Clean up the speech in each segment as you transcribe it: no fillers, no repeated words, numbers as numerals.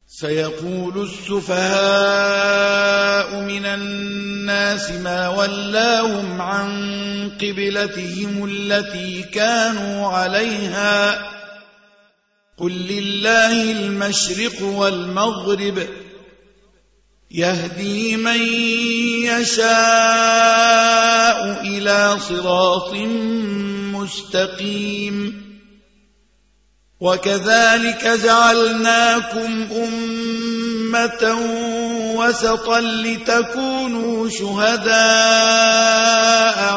سيقول السفهاء من الناس ما ولاهم عن قبلتهم التي كانوا عليها قل لله المشرق والمغرب يهدي من يشاء إلى صراط مستقيم وكذلك جعلناكم أمة وسطا لتكونوا شهداء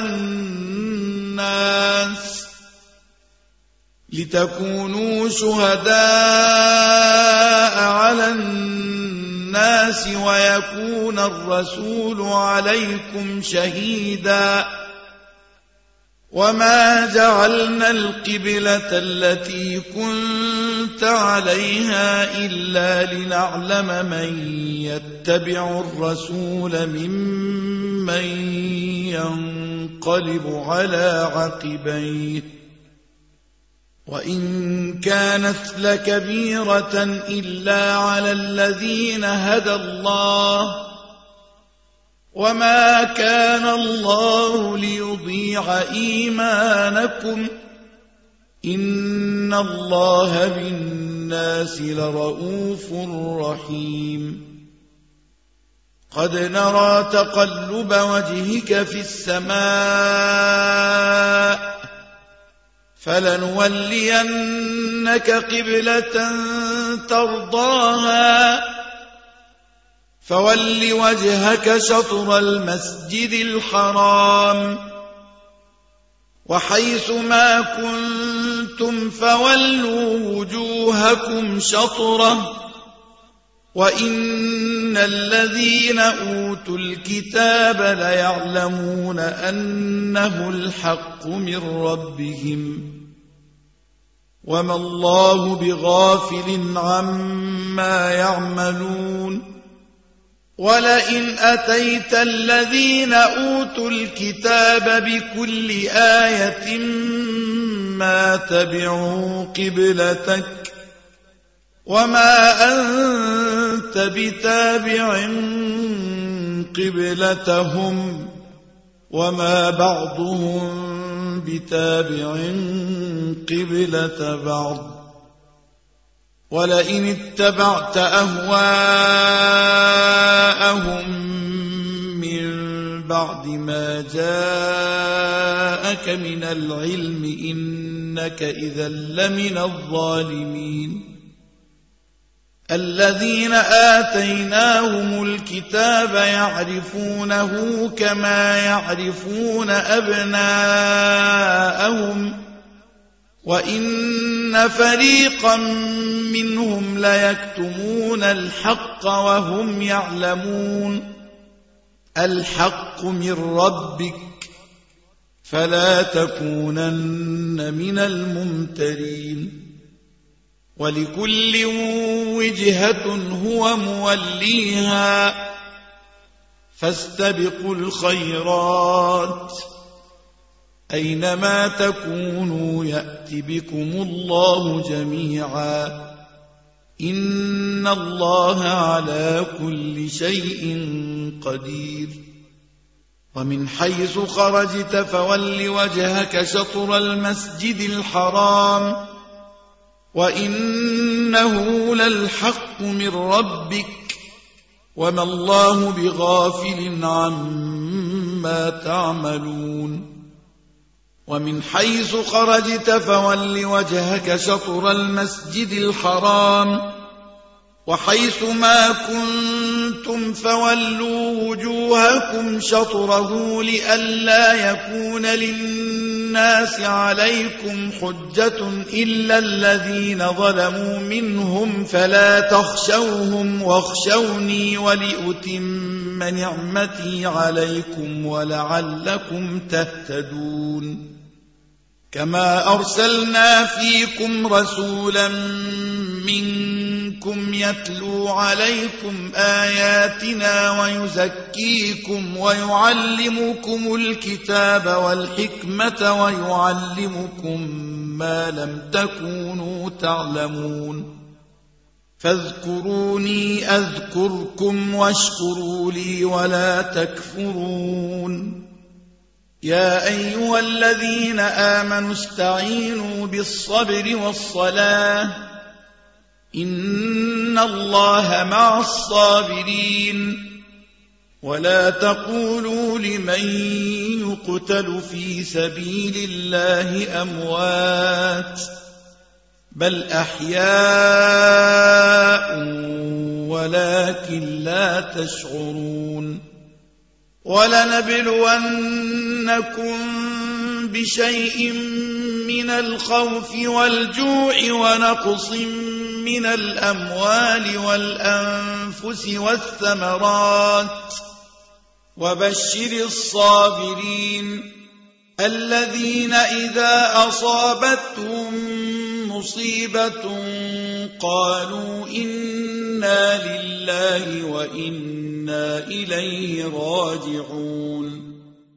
على الناس ويكون الرسول عليكم شهيدا وما جعلنا القبلة التي كنت عليها إلا لنعلم من يتبع الرسول ممن ينقلب على عقبيه وإن كانت لكبيرة إلا على الذين هدى الله وما كان الله ليضيع إيمانكم إن الله بالناس لرؤوف رحيم قد نرى تقلب وجهك في السماء فلنولينك قبلة ترضاها فول وجهك شطر المسجد الحرام وحيث ما كنتم فولوا وجوهكم شطره وإن الذين أوتوا الكتاب ليعلمون أنه الحق من ربهم وما الله بغافل عما يعملون ولئن أتيت الذين أوتوا الكتاب بكل آية ما تبعوا قبلتك وما أنت بتابع قبلتهم وما بعضهم بتابع قبلة بعض ولئن اتبعت أهواءهم من بعد ما جاءك من العلم إنك إذا لمن الظالمين الذين آتيناهم الكتاب يعرفونه كما يعرفون أبناءهم وإن فريقا منهم ليكتمون الحق وهم يعلمون الحق من ربك فلا تكونن من الممترين ولكل وجهة هو موليها فاستبقوا الخيرات أينما تكونوا يأت بكم الله جميعا إن الله على كل شيء قدير ومن حيث خرجت فول وجهك شطر المسجد الحرام وإنه للحق من ربك وما الله بغافل عما تعملون ومن حيث خرجت فول وجهك شطر المسجد الحرام وحيث ما كنتم فولوا وجوهكم شطره لئلا يكون للناس عليكم حجة إلا الذين ظلموا منهم فلا تخشوهم واخشوني ولأتم نعمتي عليكم ولعلكم تهتدون كما أرسلنا فيكم رسولا منكم يتلو عليكم آياتنا ويزكيكم ويعلمكم الكتاب والحكمة ويعلمكم ما لم تكونوا تعلمون فاذكروني أذكركم واشكروا لي ولا تكفرون يا أيها الذين آمنوا استعينوا بالصبر والصلاة إن الله مع الصابرين ولا تقولوا لمن يقتل في سبيل الله أموات بل أحياء ولكن لا تشعرون ولنبلونكم بشيء من الخوف والجوع ونقص من الأموال والأنفس والثمرات وبشر الصابرين الذين إذا أصابتهم مصيبة قالوا إنا لله وإنا إليه راجعون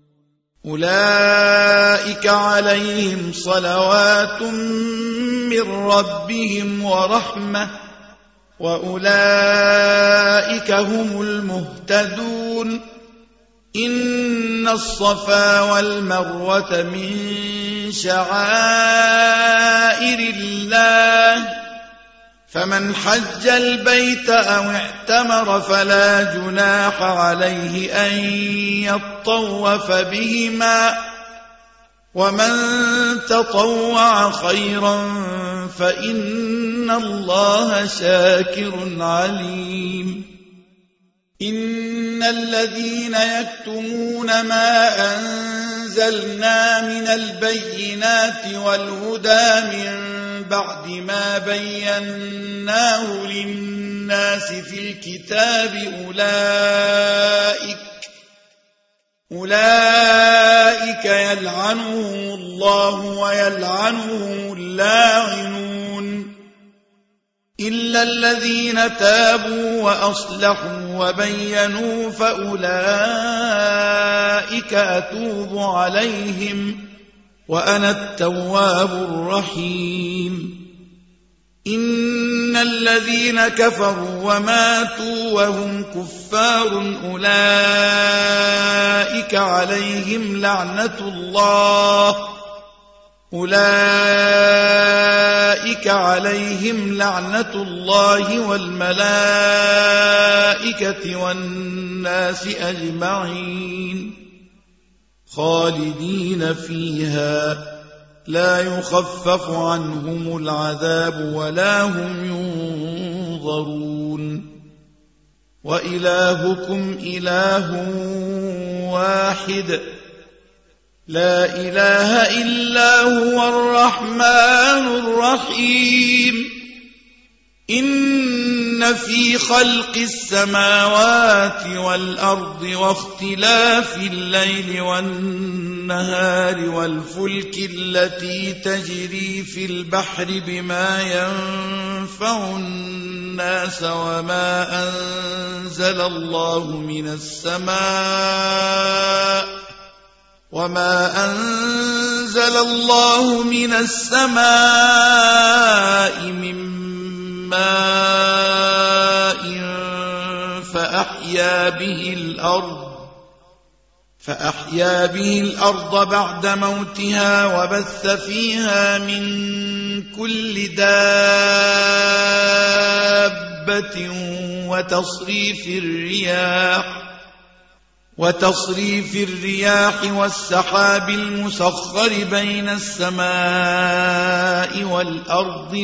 أولئك عليهم صلوات من ربهم ورحمة وأولئك هم المهتدون إن الصفا والمروة من شعائر الله فمن حج البيت أو اعتمر فلا جناح عليه أن يطوف بهما ومن تطوع خيرا فإن الله شاكر عليم إن الذين يكتمون ما أنزلنا من البينات والهدى من بعد ما بيناه للناس في الكتاب أولئك يلعنهم الله ويلعنهم اللاعنون إلا الذين تابوا وأصلحوا وبينوا فأولئك أتوب عليهم وأنا التواب الرحيم إن الذين كفروا وماتوا وهم كفار أولئك عليهم لعنة الله والملائكة والناس أجمعين خالدين فيها لا يخفف عنهم العذاب ولا هم ينظرون وإلهكم إله واحد لا إله إلا هو الرحمن الرحيم إن في خلق السماوات والأرض واختلاف الليل والنهار والفلك التي تجري في البحر بما ينفع الناس وما أنزل الله من السماء من ماء فأحيا به الأرض بعد موتها وبث فيها من كل دابة وتصريف الرياح والسحاب المسخر بين السماء والأرض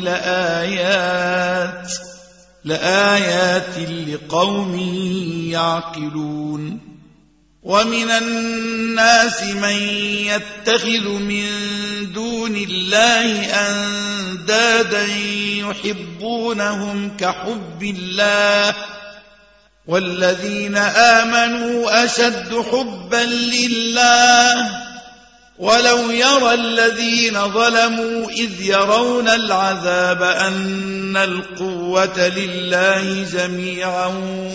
لآيات لقوم يعقلون ومن الناس من يتخذ من دون الله أندادا يحبونهم كحب الله والذين آمنوا أشد حبا لله ولو يرى الذين ظلموا إذ يرون العذاب أن القوة لله جميعا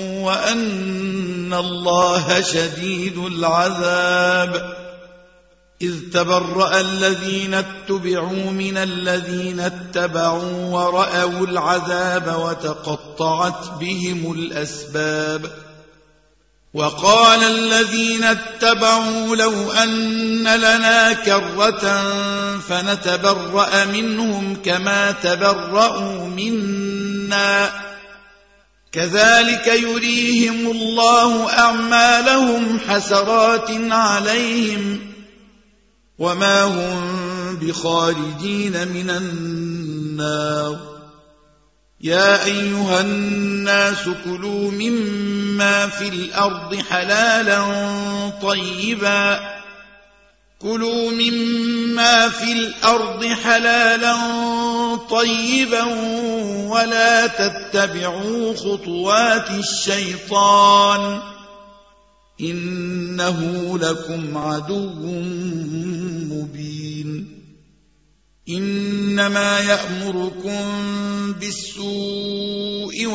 وأن الله شديد العذاب إذ تبرأ الذين اتبعوا من الذين اتبعوا ورأوا العذاب وتقطعت بهم الأسباب وقال الذين اتبعوا لو أن لنا كرة فنتبرأ منهم كما تبرأوا منا كذلك يريهم الله أعمالهم حسرات عليهم وما هم بخارجين من النار يا أيها الناس كلوا مما في الأرض حلالا طيبا ولا تتبعوا خطوات الشيطان إنه لكم عدو مبين إنما يأمركم بالسوء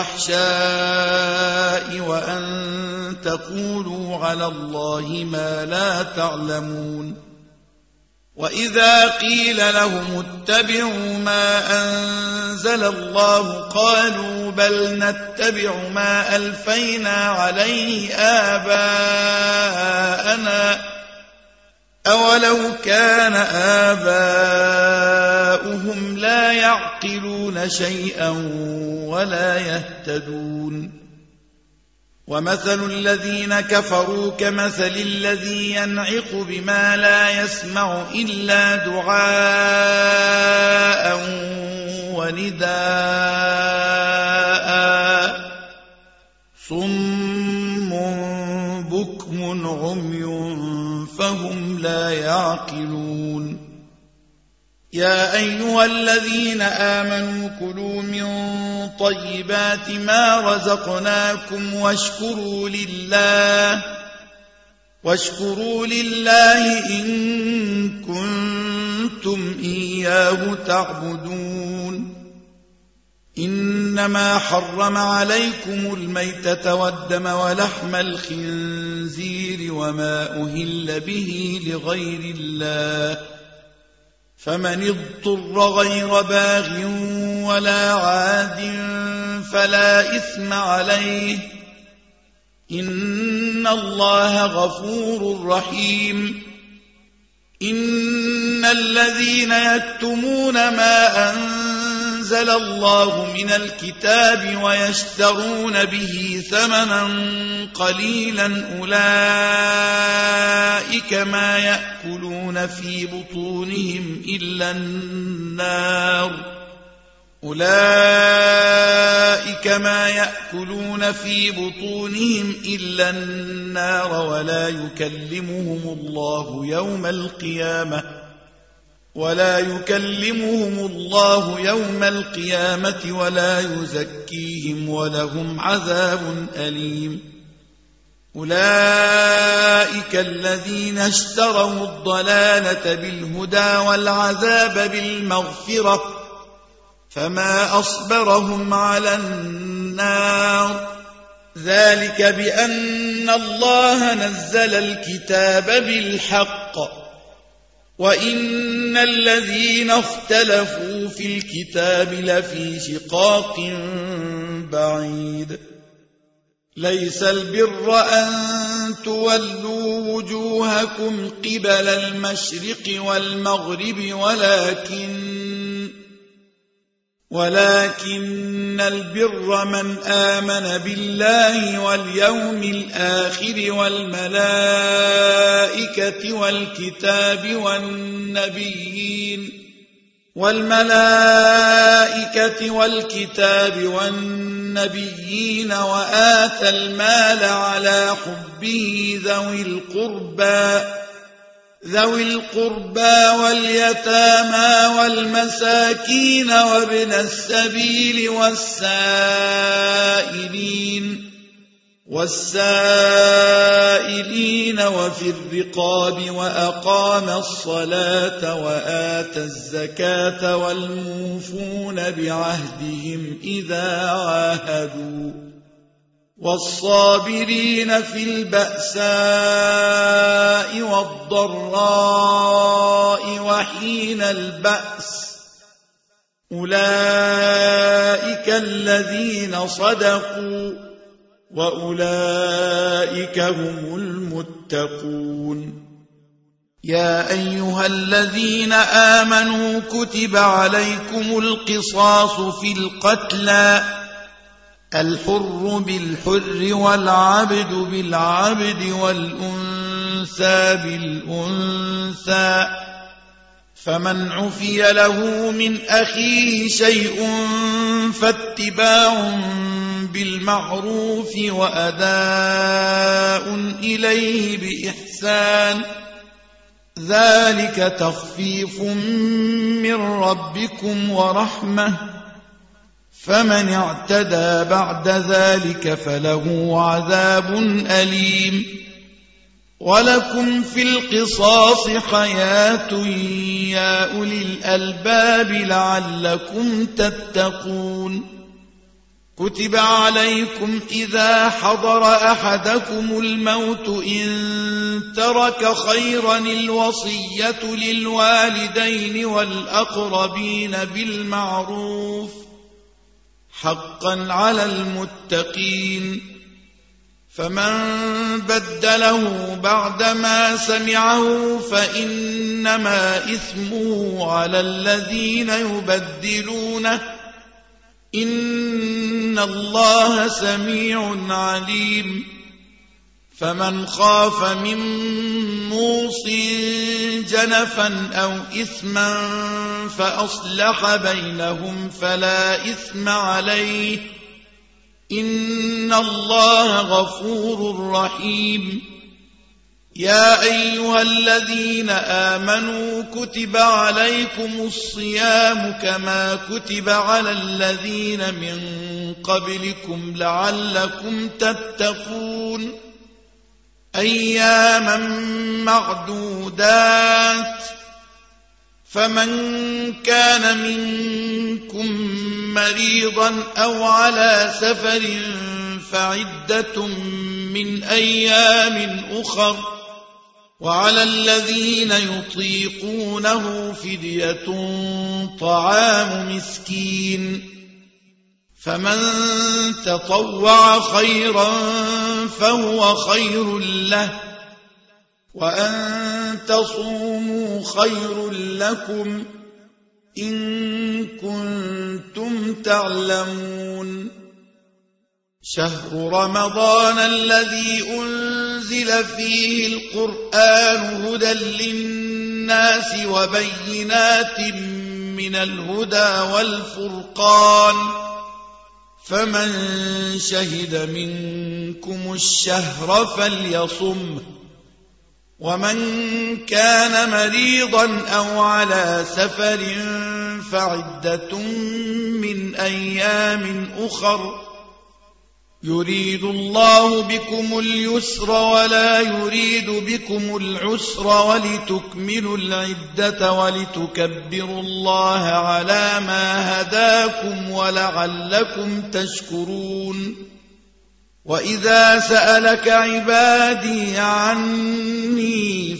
والفحشاء وأن تقولوا على الله ما لا تعلمون وإذا قيل لهم اتبعوا ما أنزل الله قالوا بل نتبع ما ألفينا عليه آباءنا أولو كان آباؤهم لا يعقلون شيئا ولا يهتدون ومثل الذين كفروا كمثل الذي ينعق بما لا يسمع إلا دعاء ونداء صم بكم عمي فهم لا يعقلون يا أيها الذين آمنوا كلوا من طيبات ما رزقناكم واشكروا لله إن كنتم إياه تعبدون إنما حرم عليكم الميتة والدم ولحم الخنزير وما أهل به لغير الله فمن اضطر غير باغ ولا عاد فلا إثم عليه إن الله غفور رحيم إن الذين يكتمون ما أنزل الله من الكتاب ويشترون به ثمنا قليلا أولئك ما يأكلون في بطونهم إلا النار ولا يكلمهم الله يوم القيامة ولا يزكيهم ولهم عذاب أليم أولئك الذين اشتروا الضلالة بالهدى والعذاب بالمغفرة فما أصبرهم على النار ذلك بأن الله نزل الكتاب بالحق وإن الذين اختلفوا في الكتاب لفي شقاق بعيد ليس البر أن تولوا وجوهكم قبل المشرق والمغرب ولكن البر من آمن بالله واليوم الآخر والملائكة والنبيين وآتى المال على حبه ذوي القربى واليتامى والمساكين وابن السبيل والسائلين وفي الرقاب وأقام الصلاة وآتى الزكاة والموفون بعهدهم إذا عاهدوا والصابرين في البأساء والضراء وحين البأس أولئك الذين صدقوا وأولئك هم المتقون. يا أيها الذين آمنوا كتب عليكم القصاص في القتلى الحر بالحر والعبد بالعبد والأنثى بالأنثى فمن عفي له من أخيه شيء فاتباع بالمعروف وأداء إليه بإحسان ذلك تخفيف من ربكم ورحمة فمن اعتدى بعد ذلك فله عذاب أليم. ولكم في القصاص حياة يا أولي الألباب لعلكم تتقون. كتب عليكم إذا حضر أحدكم الموت إن ترك خيرا الوصية للوالدين والأقربين بالمعروف حقا على المتقين. فمن بدله بعدما سمعه فإنما إثمه على الذين يبدلونه إن الله سميع عليم. فمن خاف من موص جنفا أو إثما فأصلح بينهم فلا إثم عليه إن الله غفور رحيم. يا أيها الذين آمنوا كتب عليكم الصيام كما كتب على الذين من قبلكم لعلكم تتقون أياما معدودات فمن كان منكم مريضا أو على سفر فعدة من أيام أخر وعلى الذين يطيقونه فدية طعام مسكين فمن تطوع خيرا فهو خير له وأن تصوموا خير لكم إن كنتم تعلمون. شهر رمضان الذي أنزل فيه القرآن هدى للناس وبينات من الهدى والفرقان فمن شهد منكم الشهر فليصمه ومن كان مريضا أو على سفر فعدة من أيام أخر يريد الله بكم اليسر ولا يريد بكم العسر ولتكملوا العدة ولتكبروا الله على ما هداكم ولعلكم تشكرون. وإذا سألك عبادي عني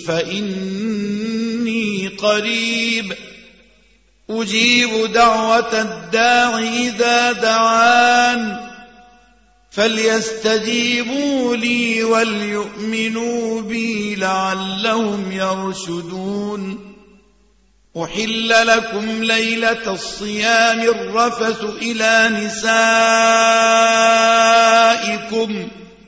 فإني قريب أجيب دعوة الداع إذا دعان فليستجيبوا لي وليؤمنوا بي لعلهم يرشدون. أحل لكم ليلة الصيام الرفث إلى نسائكم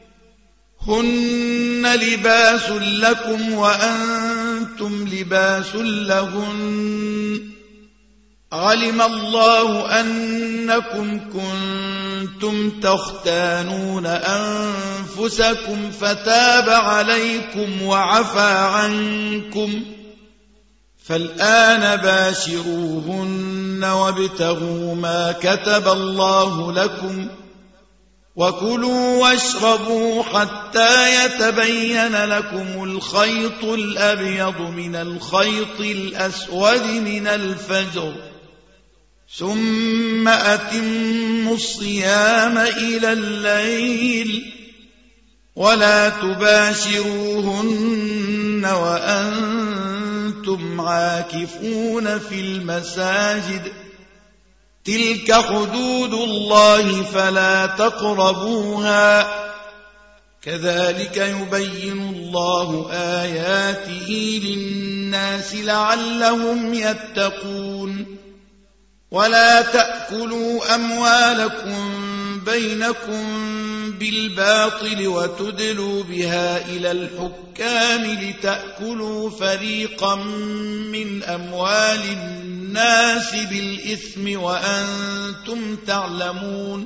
هن لباس لكم وأنتم لباس لهن علم الله أنكم كنتم تختانون أنفسكم فتاب عليكم وعفى عنكم فالآن باشروهن وابتغوا ما كتب الله لكم وكلوا واشربوا حتى يتبين لكم الخيط الأبيض من الخيط الأسود من الفجر ثم أتموا الصيام إلى الليل ولا تباشروهن وأنتم عاكفون في المساجد تلك حدود الله فلا تقربوها كذلك يبين الله آياته للناس لعلهم يتقون ولا تأكلوا أموالكم بينكم بالباطل وتدلوا بها إلى الحكام لتأكلوا فريقا من أموال الناس بالإثم وأنتم تعلمون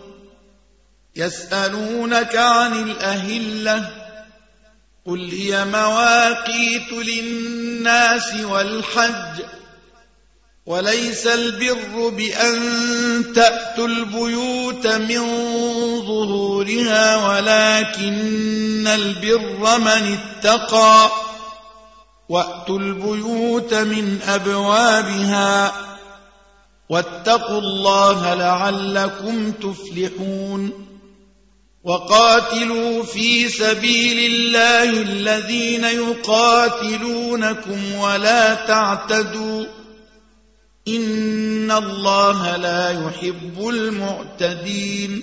يسألونك عن الأهلة قل هي مواقيت للناس والحج وليس البر بأن تأتوا البيوت من ظهورها ولكن البر من اتقى وأتوا البيوت من أبوابها واتقوا الله لعلكم تفلحون وقاتلوا في سبيل الله الذين يقاتلونكم ولا تعتدوا إن الله لا يحب المعتدين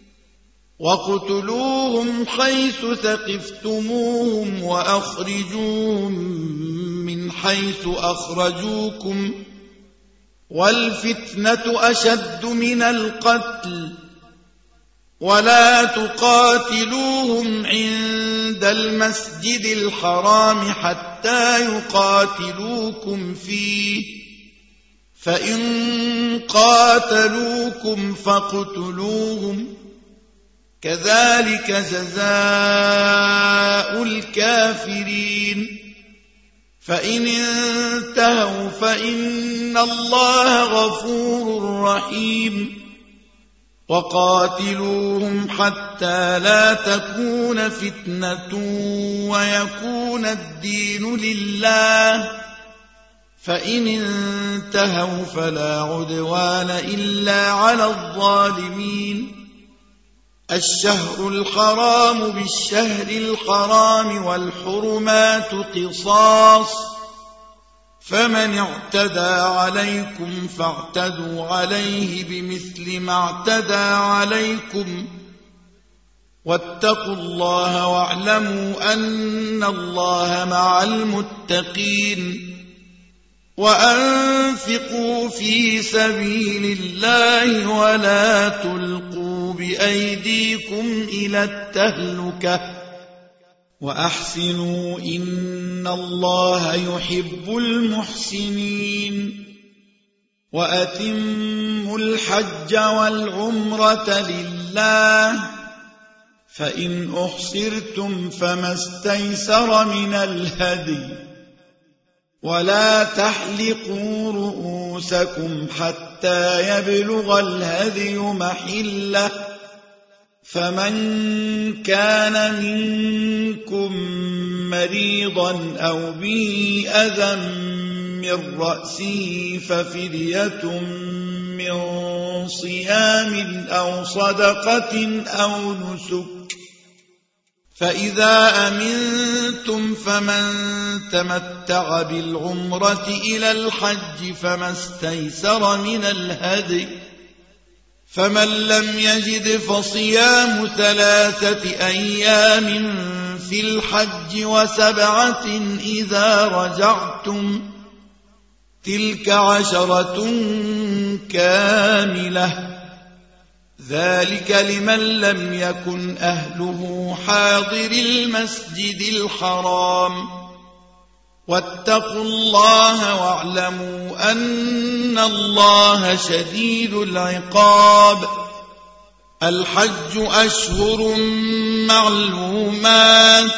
وقتلوهم حيث ثقفتموهم وأخرجوهم من حيث أخرجوكم والفتنة أشد من القتل ولا تقاتلوهم عند المسجد الحرام حتى يقاتلوكم فيه فإن قاتلوكم فاقتلوهم كذلك جزاء الكافرين فإن انتهوا فإن الله غفور رحيم وقاتلوهم حتى لا تكون فتنة ويكون الدين لله فإن انتهوا فلا عدوان إلا على الظالمين الشهر الحرام بالشهر الحرام والحرمات قصاص فمن اعتدى عليكم فاعتدوا عليه بمثل ما اعتدى عليكم واتقوا الله واعلموا أن الله مع المتقين وأنفقوا في سبيل الله ولا تلقوا بأيديكم إلى التهلكة وأحسنوا إن الله يحب المحسنين وأتموا الحج والعمرة لله فإن أحصرتم فما استيسر من الهدي ولا تحلقوا رؤوسكم حتى يبلغ الهدي محله فمن كان منكم مريضا أو به أذى من رأسه ففدية من صيام أو صدقة أو نسك فإذا أمنتم فمن تمتع بالعمرة إلى الحج فما استيسر من الهدي فمن لم يجد فصيام 3 أيام في الحج و7 إذا رجعتم تلك 10 كاملة ذلك لمن لم يكن أهله حاضر المسجد الحرام واتقوا الله واعلموا أن الله شديد العقاب الحج أشهر معلومات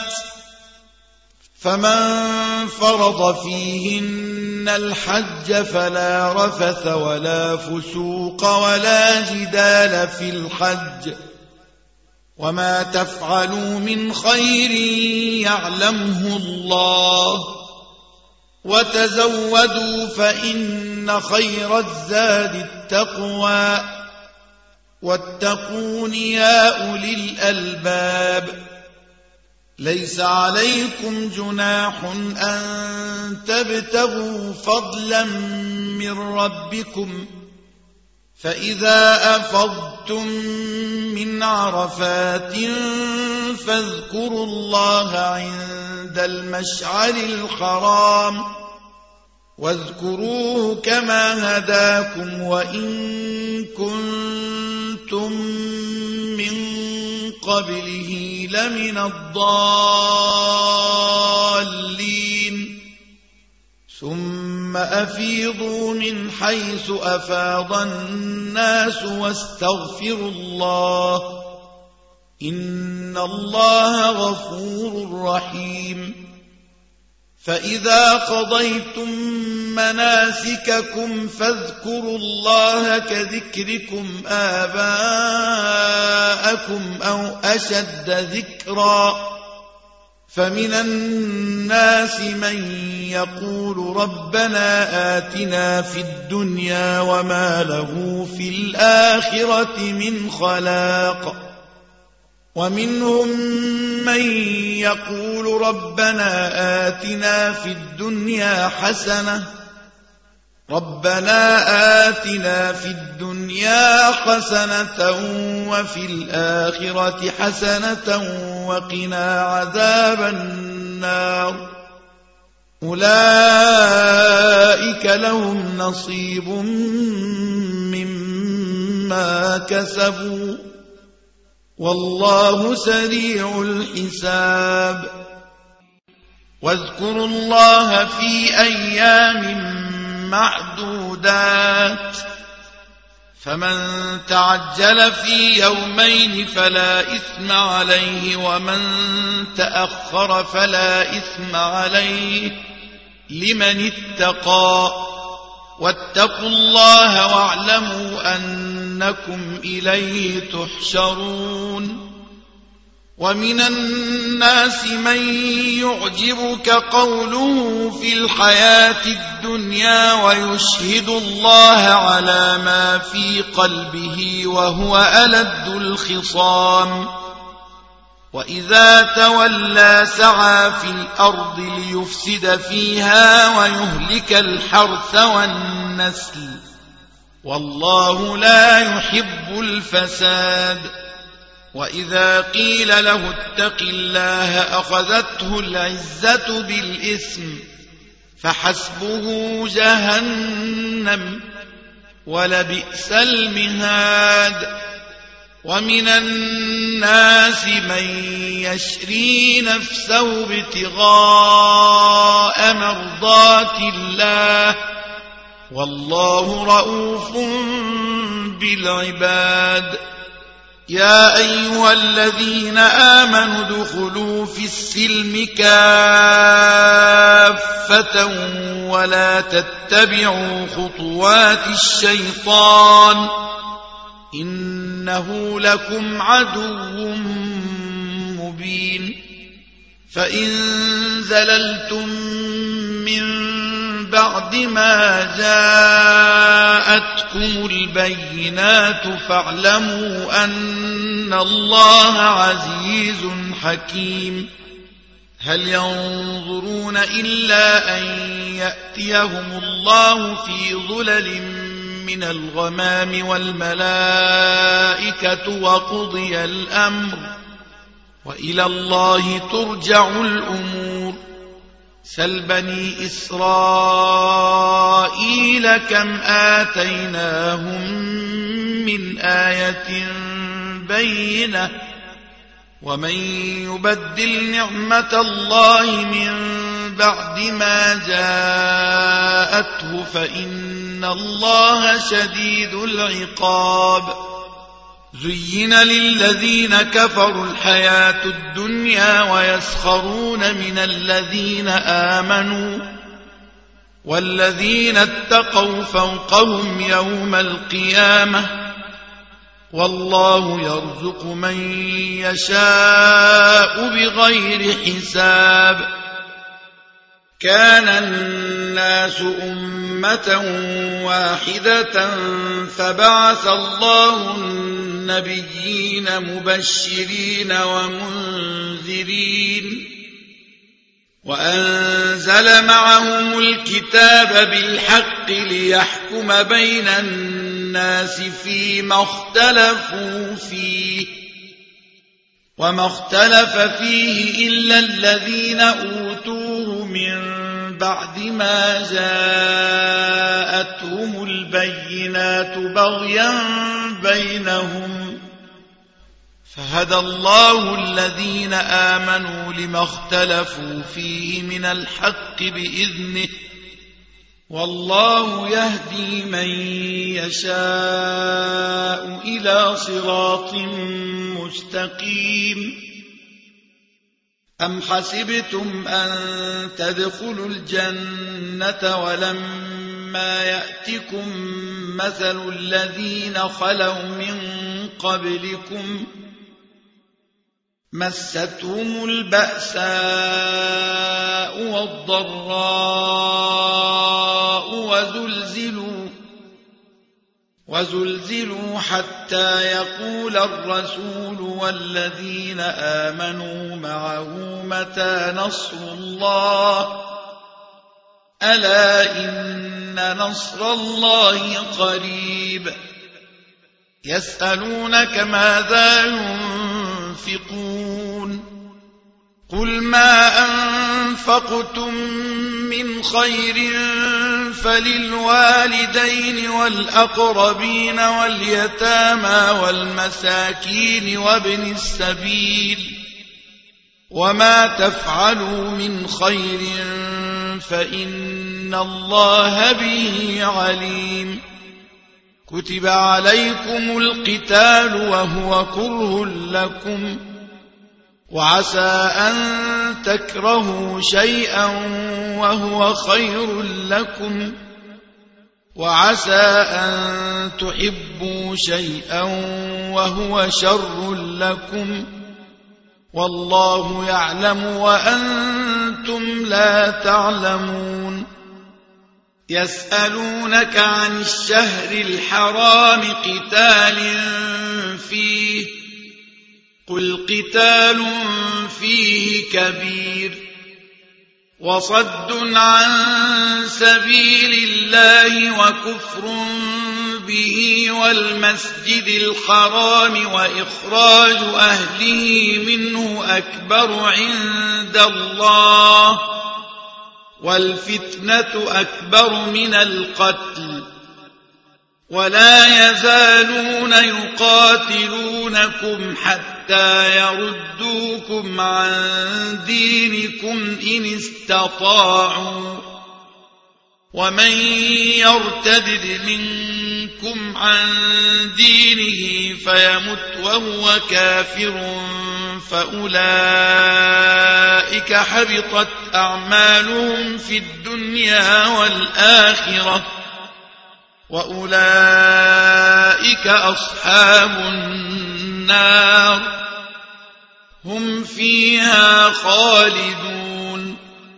فمن فرض فيهن الحج فلا رفث ولا فسوق ولا جدال في الحج وما تفعلوا من خير يعلمه الله وتزودوا فإن خير الزاد التقوى واتقون يا أولي الألباب ليس عليكم جناح أن تبتغوا فضلا من ربكم فإذا أفضتم من عرفات فاذكروا الله عند المشعر الحرام واذكروه كما هداكم وإن كنتم من قبله لمن الضالين ثم أفيضوا من حيث أفاض الناس واستغفروا الله إن الله غفور رحيم فإذا قضيتم مناسككم فاذكروا الله كذكركم آباءكم أو أشد ذكرا فمن الناس من يقول ربنا آتنا في الدنيا وما له في الآخرة من خلاق ومنهم من يقول ربنا آتنا في الدنيا حسنة وفي الآخرة حسنة وقنا عذاب النار أولئك لهم نصيب مما كسبوا والله سريع الحساب واذكروا الله في أيام معدودات فمن تعجل في يومين فلا إثم عليه ومن تأخر فلا إثم عليه لمن اتقى واتقوا الله واعلموا أنكم إليه تحشرون ومن الناس من يعجبك قوله في الحياة الدنيا ويشهد الله على ما في قلبه وهو ألد الخصام وإذا تولى سعى في الأرض ليفسد فيها ويهلك الحرث والنسل والله لا يحب الفساد وإذا قيل له اتق الله أخذته العزة بالإثم فحسبه جهنم ولبئس المهاد ومن الناس من يشري نفسه ابتغاء مرضات الله والله رؤوف بالعباد يا أيها الذين آمنوا ادخلوا في السلم كافة ولا تتبعوا خطوات الشيطان إنه لكم عدو مبين فإن زللتم من بعد ما جاءتكم البينات فاعلموا أن الله عزيز حكيم هل ينظرون إلا أن يأتيهم الله في ظلل من الغمام والملائكة وقضي الأمر وإلى الله ترجع الأمور سل بني إسرائيل كم آتيناهم من آية بينة ومن يبدل نعمة الله من بعد ما جاءته فإن الله شديد العقاب زين للذين كفروا الحياة الدنيا ويسخرون من الذين آمنوا والذين اتقوا فوقهم يوم القيامة والله يرزق من يشاء بغير حساب كان الناس أمة واحدة فبعث الله النبيين مبشرين ومنذرين وأنزل معهم الكتاب بالحق ليحكم بين الناس فيما اختلفوا فيه وما اختلف فيه إلا الذين أوتوه من بعد ما جاءتهم البينات بغيا بينهم فهدى الله الذين آمنوا لما اختلفوا فيه من الحق بإذنه والله يهدي من يشاء إلى صراط مستقيم أم حسبتم أن تدخلوا الجنة ولما يأتكم مثل الذين خلوا من قبلكم مستهم البأساء والضراء وزلزلوا حتى يقول الرسول والذين آمنوا معه متى نصر الله ألا إن نصر الله قريب يسألونك ماذا ينفقون قل ما أنفقتم من خير فللوالدين والأقربين واليتامى والمساكين وابن السبيل وما تفعلوا من خير فإن الله به عليم كتب عليكم القتال وهو كره لكم وعسى أن تكرهوا شيئا وهو خير لكم وعسى أن تحبوا شيئا وهو شر لكم والله يعلم وأنتم لا تعلمون يسألونك عن الشهر الحرام قتال فيه قل قتال فيه كبير وصد عن سبيل الله وكفر به والمسجد الحرام وإخراج أهله منه أكبر عند الله والفتنة أكبر من القتل ولا يزالون يقاتلونكم حتى يردوكم عن دينكم إن استطاعوا ومن يرتد منكم عن دينه فيمت وهو كافر فأولئك حبطت أعمالهم في الدنيا والآخرة وأولئك أصحاب النار هم فيها خالدون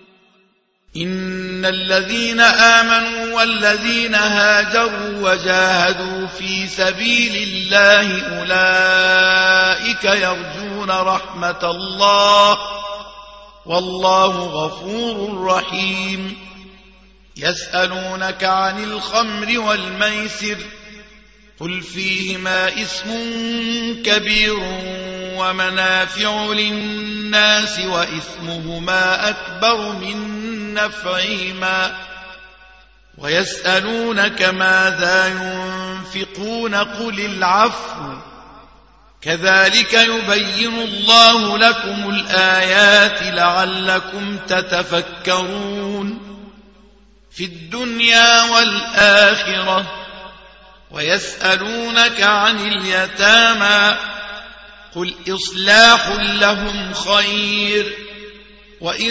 إن الذين آمنوا والذين هاجروا وجاهدوا في سبيل الله أولئك يرجون رحمة الله والله غفور رحيم يسألونك عن الخمر والميسر قل فيهما اسم كبير ومنافع للناس وإثمهما أكبر من نفعهما ويسألونك ماذا ينفقون قل العفو كذلك يبين الله لكم الآيات لعلكم تتفكرون في الدنيا والآخرة ويسألونك عن اليتامى قل إصلاح لهم خير وإن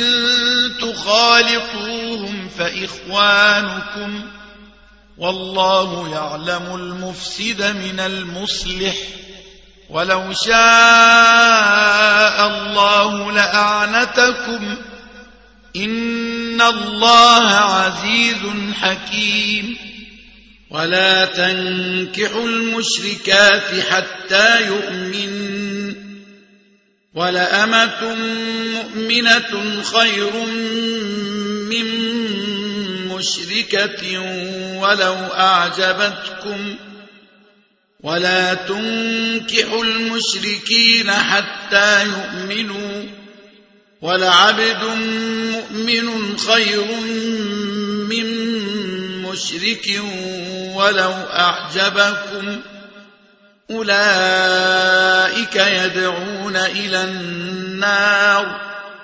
تخالطوهم فإخوانكم والله يعلم المفسد من المصلح ولو شاء الله لأعنتكم إن الله عزيز حكيم. ولا تنكحوا المشركات حتى يؤمن، ولأمة مؤمنة خير من مشركة ولو أعجبتكم. ولا تنكحوا المشركين حتى يؤمنوا، ولعبد مؤمن خير من مشرك ولو أعجبكم. أولئك يدعون إلى النار،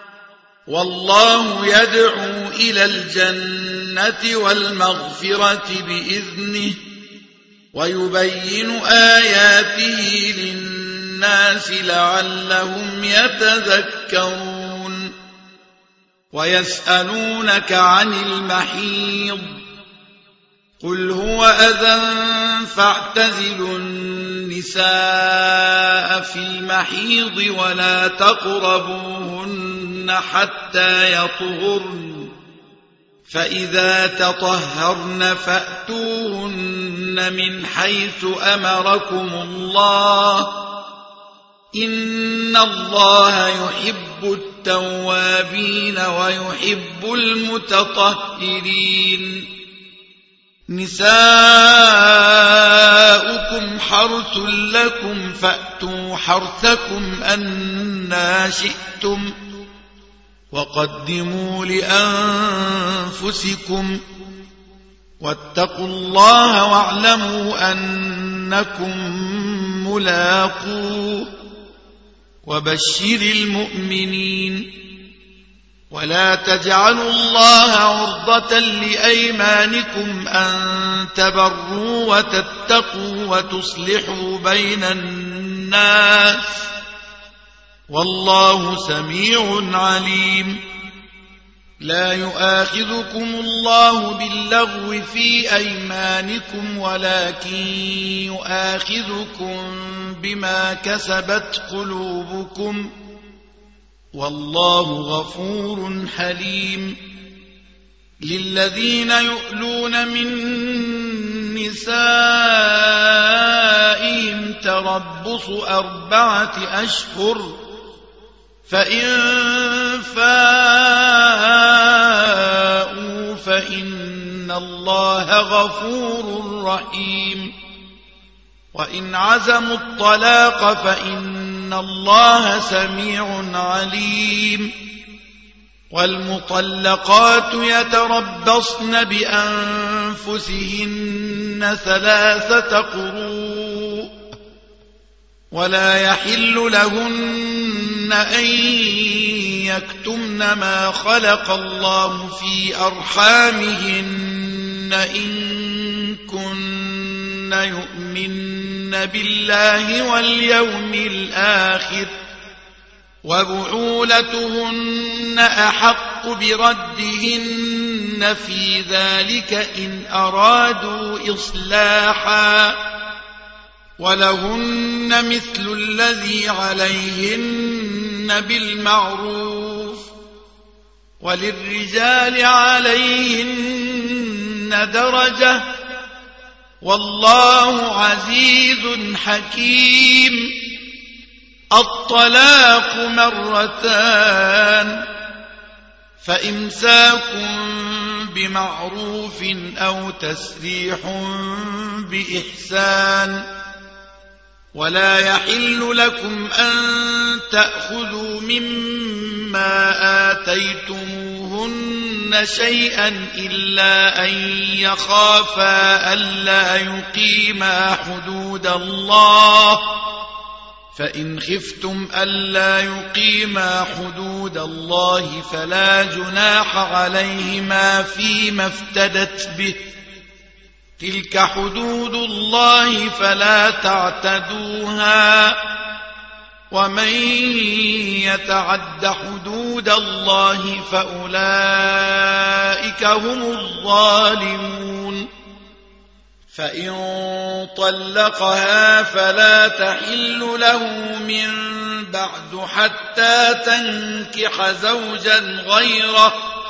والله يدعو إلى الجنة والمغفرة بإذنه، ويبين آياته للناس لعلهم يتذكرون. ويسألونك عن المحيض، قل هو أذى فاعتزلوا النساء في المحيض ولا تقربوهن حتى يطهرن، فإذا تطهرن فأتوهن من حيث أمركم الله، إن الله يحب التوابين ويحب المتطهرين. نساؤكم حرث لكم فأتوا حرثكم أنى شئتم، وقدموا لأنفسكم، واتقوا الله واعلموا أنكم ملاقوه، وبشر المؤمنين. ولا تجعلوا الله عرضة لأيمانكم أن تبروا وتتقوا وتصلحوا بين الناس، والله سميع عليم. لا يؤاخذكم الله باللغو في أيمانكم، ولكن يؤاخذكم بما كسبت قلوبكم، والله غفور حليم. للذين يؤلون من نسائهم تربص 4 أشهر، فإن فاءوا فإن الله غفور رحيم. وإن عزموا الطلاق فإن الله سميع عليم. والمطلقات يتربصن بأنفسهن 3 قروء، ولا يحل لهن أن يكتمن ما خلق الله في أرحامهن إن كن يؤمن بالله واليوم الآخر، وبعولتهن أحق بردهن في ذلك إن أرادوا إصلاحا، ولهن مثل الذي عليهن بالمعروف، وللرجال عليهن درجة، والله عزيز حكيم. الطلاق 2، فإمساك بمعروف أو تسريح بإحسان. ولا يحل لكم أن تأخذوا مما آتيتموهن شيئا إلا أن يخافا ألا يقيما حدود الله، فإن خفتم ألا يقيما حدود الله فلا جناح عليهما فيما افتدت به، تلك حدود الله فلا تعتدوها، ومن يتعد حدود الله فأولئك هم الظالمون. فإن طلقها فلا تحل له من بعد حتى تنكح زوجا غيره،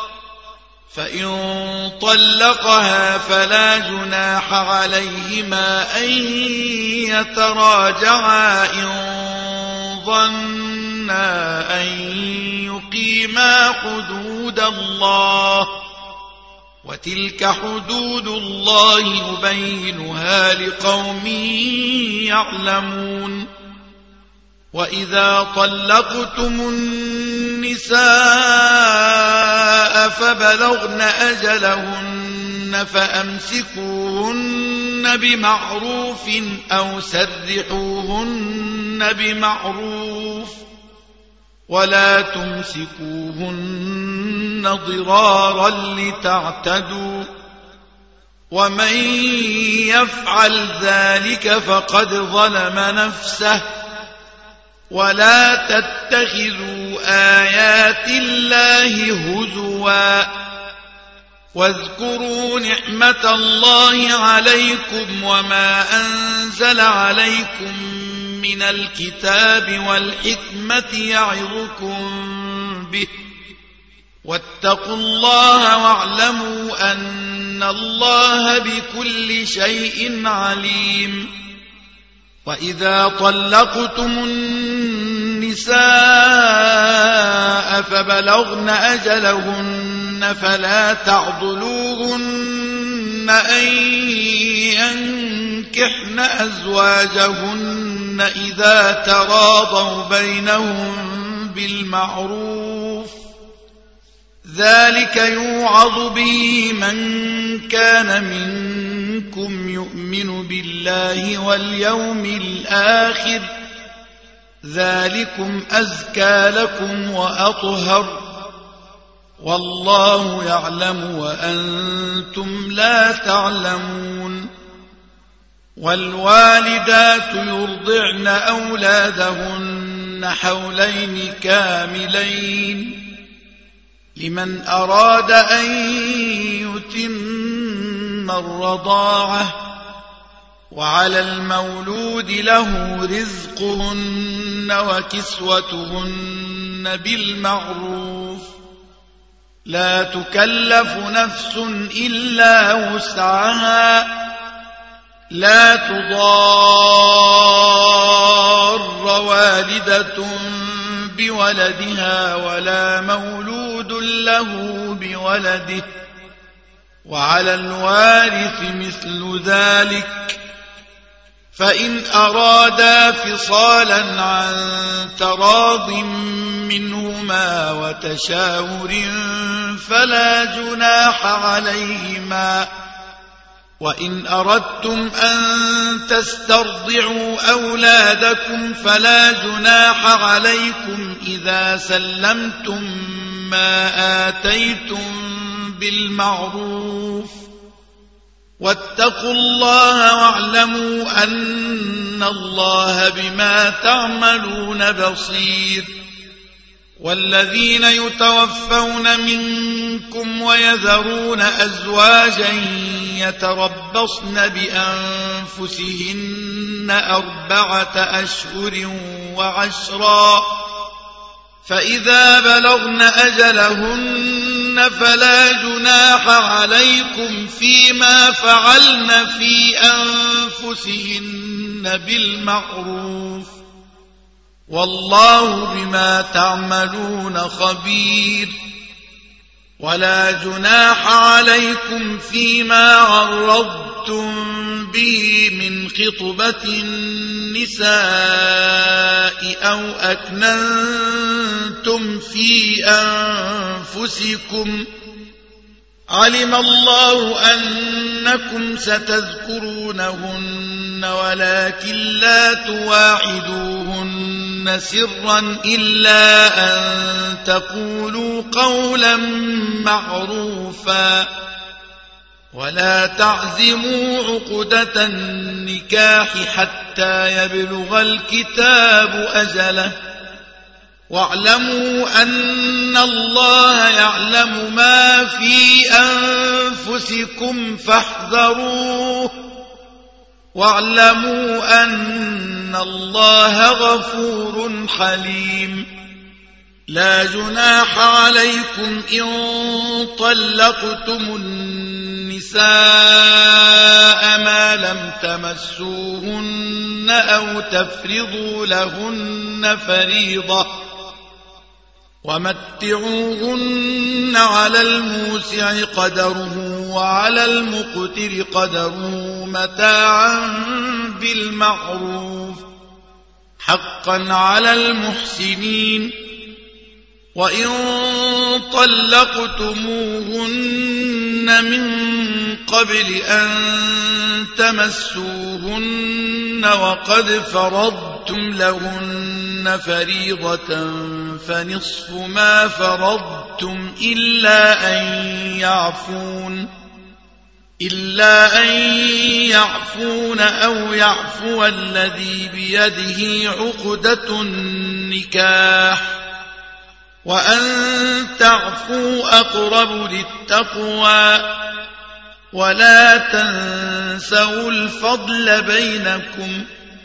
فإن طلقها فلا جناح عليهما أن يتراجعا إن ظنا أن يقيما حدود الله، وتلك حدود الله يبينها لقوم يعلمون. وإذا طلقتم النساء فبلغن أجلهن فأمسكوهن بمعروف أو سرحوهن بمعروف، ولا تمسكوهن ضرارا لتعتدوا، ومن يفعل ذلك فقد ظلم نفسه. ولا تتخذوا آيات الله هزوا، واذكروا نعمة الله عليكم وما أنزل عليكم من الكتاب والحكمة يعظكم به، واتقوا الله واعلموا أن الله بكل شيء عليم. وإذا طلقتم النساء فبلغن أجلهن فلا تعضلوهن أن ينكحن أزواجهن إذا تراضوا بينهم بالمعروف، ذلك يوعظ به من كان منكم يؤمن بالله واليوم الآخر، ذلكم أزكى لكم وأطهر، والله يعلم وأنتم لا تعلمون. والوالدات يرضعن أولادهن حولين كاملين لمن أراد أن يتم الرضاعة، وعلى المولود له رزقهن وكسوتهن بالمعروف، لا تكلف نفس إلا وسعها، لا تضار والدة بولدها ولا مولود له بولده، وعلى الوارث مثل ذلك، فإن أرادا فصالا عن تراض منهما وتشاور فلا جناح عليهما. وإن أردتم أن تسترضعوا أولادكم فلا جناح عليكم إذا سلمتم ما آتيتم بالمعروف، واتقوا الله واعلموا أن الله بما تعملون بصير. والذين يتوفون منكم ويذرون أزواجا يتربصن بأنفسهن 4 أشهر وعشرا، فإذا بلغن أجلهن فلا جناح عليكم فيما فعلن في أنفسهن بالمعروف، والله بما تعملون خبير. ولا جناح عليكم فيما عرضتم به من خطبة النساء أو أكننتم في أنفسكم، علم الله أنكم ستذكرونهن ولكن لا تواعدوهن سرا إلا أن تقولوا قولا معروفا، ولا تعزموا عقدة النكاح حتى يبلغ الكتاب أجله، واعلموا أن الله يعلم ما في أنفسكم فاحذروه، واعلموا أن الله غفور حليم. لا جناح عليكم إن طلقتم النساء ما لم تمسوهن أو تفرضوا لهن فريضة ومتعوهن على الموسع قدره وعلى المقتر قدره متاعا بالمعروف حقا على المحسنين. وإن طلقتموهن من قبل أن تمسوهن وقد فرضتم لهن فريضة فنصف ما فرضتم إلا أن يعفون أو يعفو الذي بيده عقدة النكاح وأن تعفوا أقرب للتقوى ولا تنسوا الفضل بينكم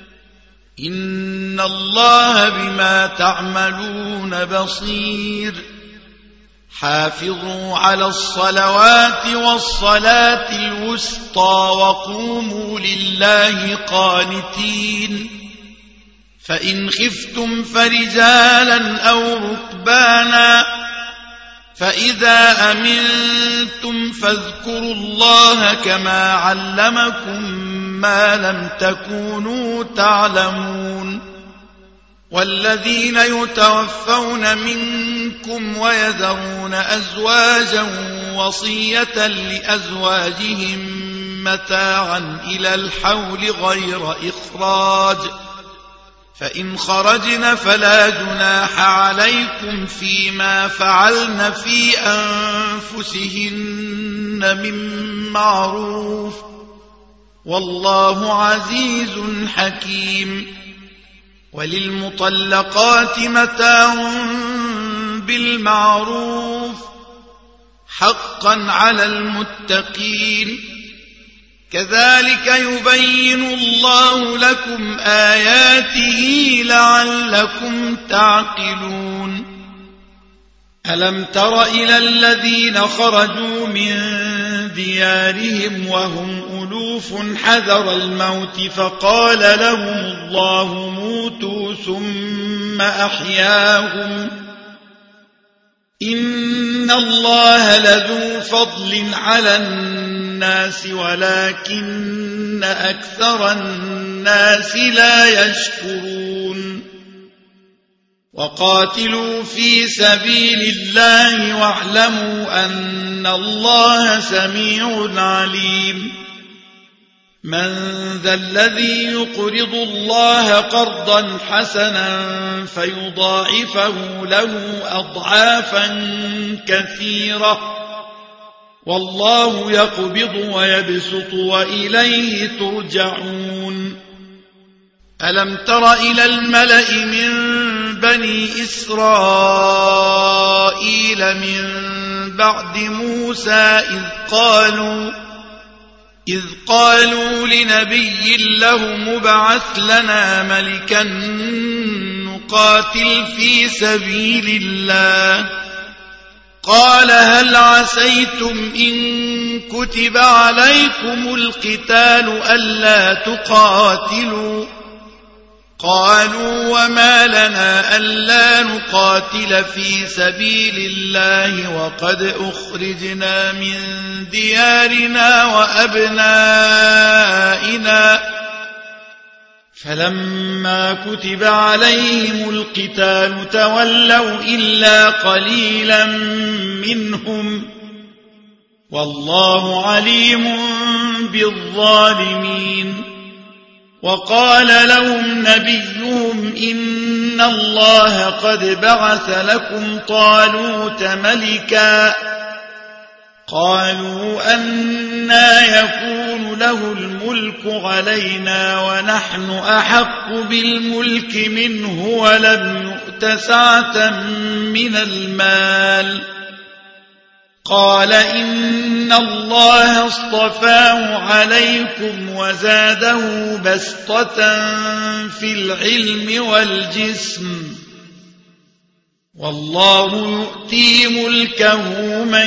إن الله بما تعملون بصير. حافظوا على الصلوات والصلاة الوسطى وقوموا لله قانتين. فإن خفتم فرجالا أو ركبانا فإذا أمنتم فاذكروا الله كما علمكم ما لم تكونوا تعلمون. والذين يتوفون منكم ويذرون أزواجا وصية لأزواجهم متاعا إلى الحول غير إخراج فإن خرجن فلا جناح عليكم فيما فعلن في أنفسهن من معروف والله عزيز حكيم. وللمطلقات متاع بالمعروف حقا على المتقين كذلك يبين الله لكم آياته لعلكم تعقلون. ألم تر إلى الذين خرجوا من ديارهم وهم ألوف حذر الموت فقال لهم الله موتوا ثم أحياهم إن الله لذو فضل على الناس ولكن أكثر الناس لا يشكرون. وقاتلوا في سبيل الله واعلموا أن الله سميع عليم. من ذا الذي يقرض الله قرضا حسنا فيضاعفه له أضعافا كثيرة والله يقبض ويبسط وإليه ترجعون. ألم تر إلى الملأ من بني إسرائيل من بعد موسى إذ قالوا لنبي له مبعث لنا ملكا نقاتل في سبيل الله قال هل عسيتم إن كتب عليكم القتال ألا تقاتلوا قالوا وما لنا ألا نقاتل في سبيل الله وقد أخرجنا من ديارنا وأبنائنا فلما كتب عليهم القتال تولوا إلا قليلا منهم والله عليم بالظالمين. وقال لهم نبيهم إن الله قد بعث لكم طالوت ملكا قالوا أنى يكون له الملك علينا ونحن أحق بالملك منه ولم يؤت سعة من المال قال إن الله اصطفاه عليكم وزاده بسطة في العلم والجسم والله يؤتي ملكه من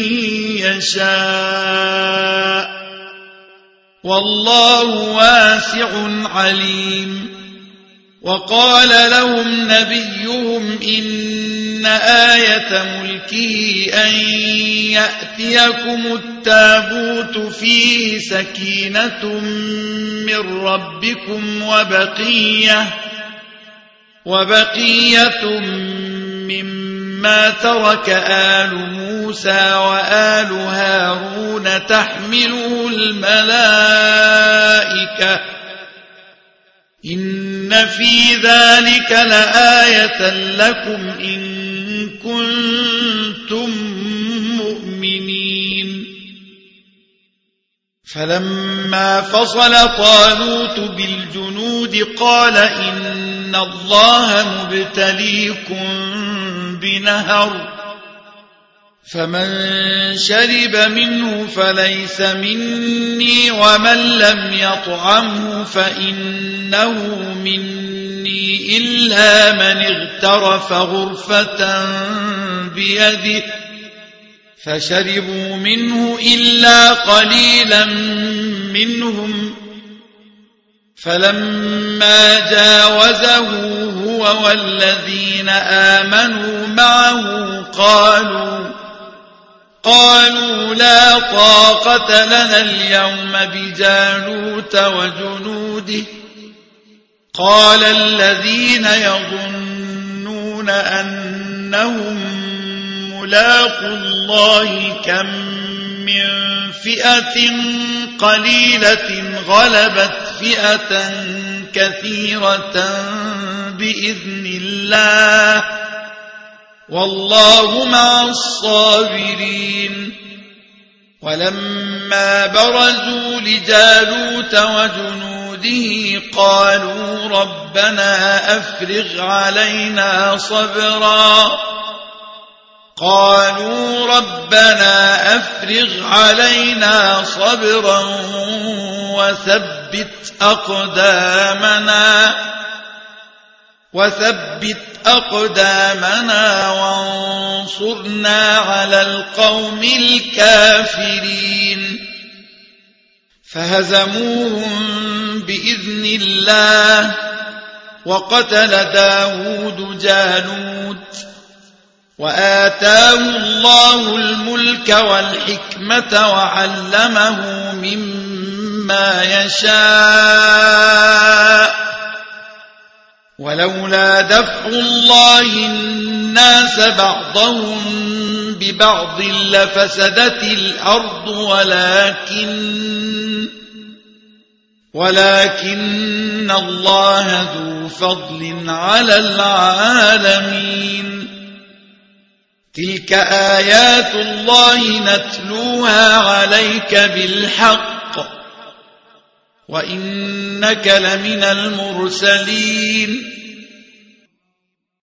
يشاء والله واسع عليم وقال لهم نبيهم إن آية ملكه أن يأتيكم التابوت فيه سكينة من ربكم وبقية مما ترك آل موسى وآل هارون تحمله الملائكة إن في ذلك لآية لكم إن كنتم مؤمنين فلما فصل طالوت بالجنود قال إن الله مبتليكم بنهر فمن شرب منه فليس مني ومن لم يطعمه فإنه مني إلا من اغترف غرفة بيده فشربوا منه إلا قليلا منهم فلما جاوزه هو والذين آمنوا معه قالوا لا طاقة لنا اليوم بجالوت وجنوده قال الذين يظنون أنهم ملاقو الله كم من فئة قليلة غلبت فئة كثيرة بإذن الله والله مع الصابرين ولما برزوا لجالوت وجنوده قالوا ربنا أفرغ علينا صبرا وثبت أقدامنا وانصرنا على القوم الكافرين فهزموهم بإذن الله وقتل داود جالوت وآتاه الله الملك والحكمة وعلمه مما يشاء ولولا دفع الله الناس بعضهم ببعض لفسدت الأرض ولكن الله ذو فضل على العالمين تلك آيات الله نتلوها عليك بالحق وإنك لمن المرسلين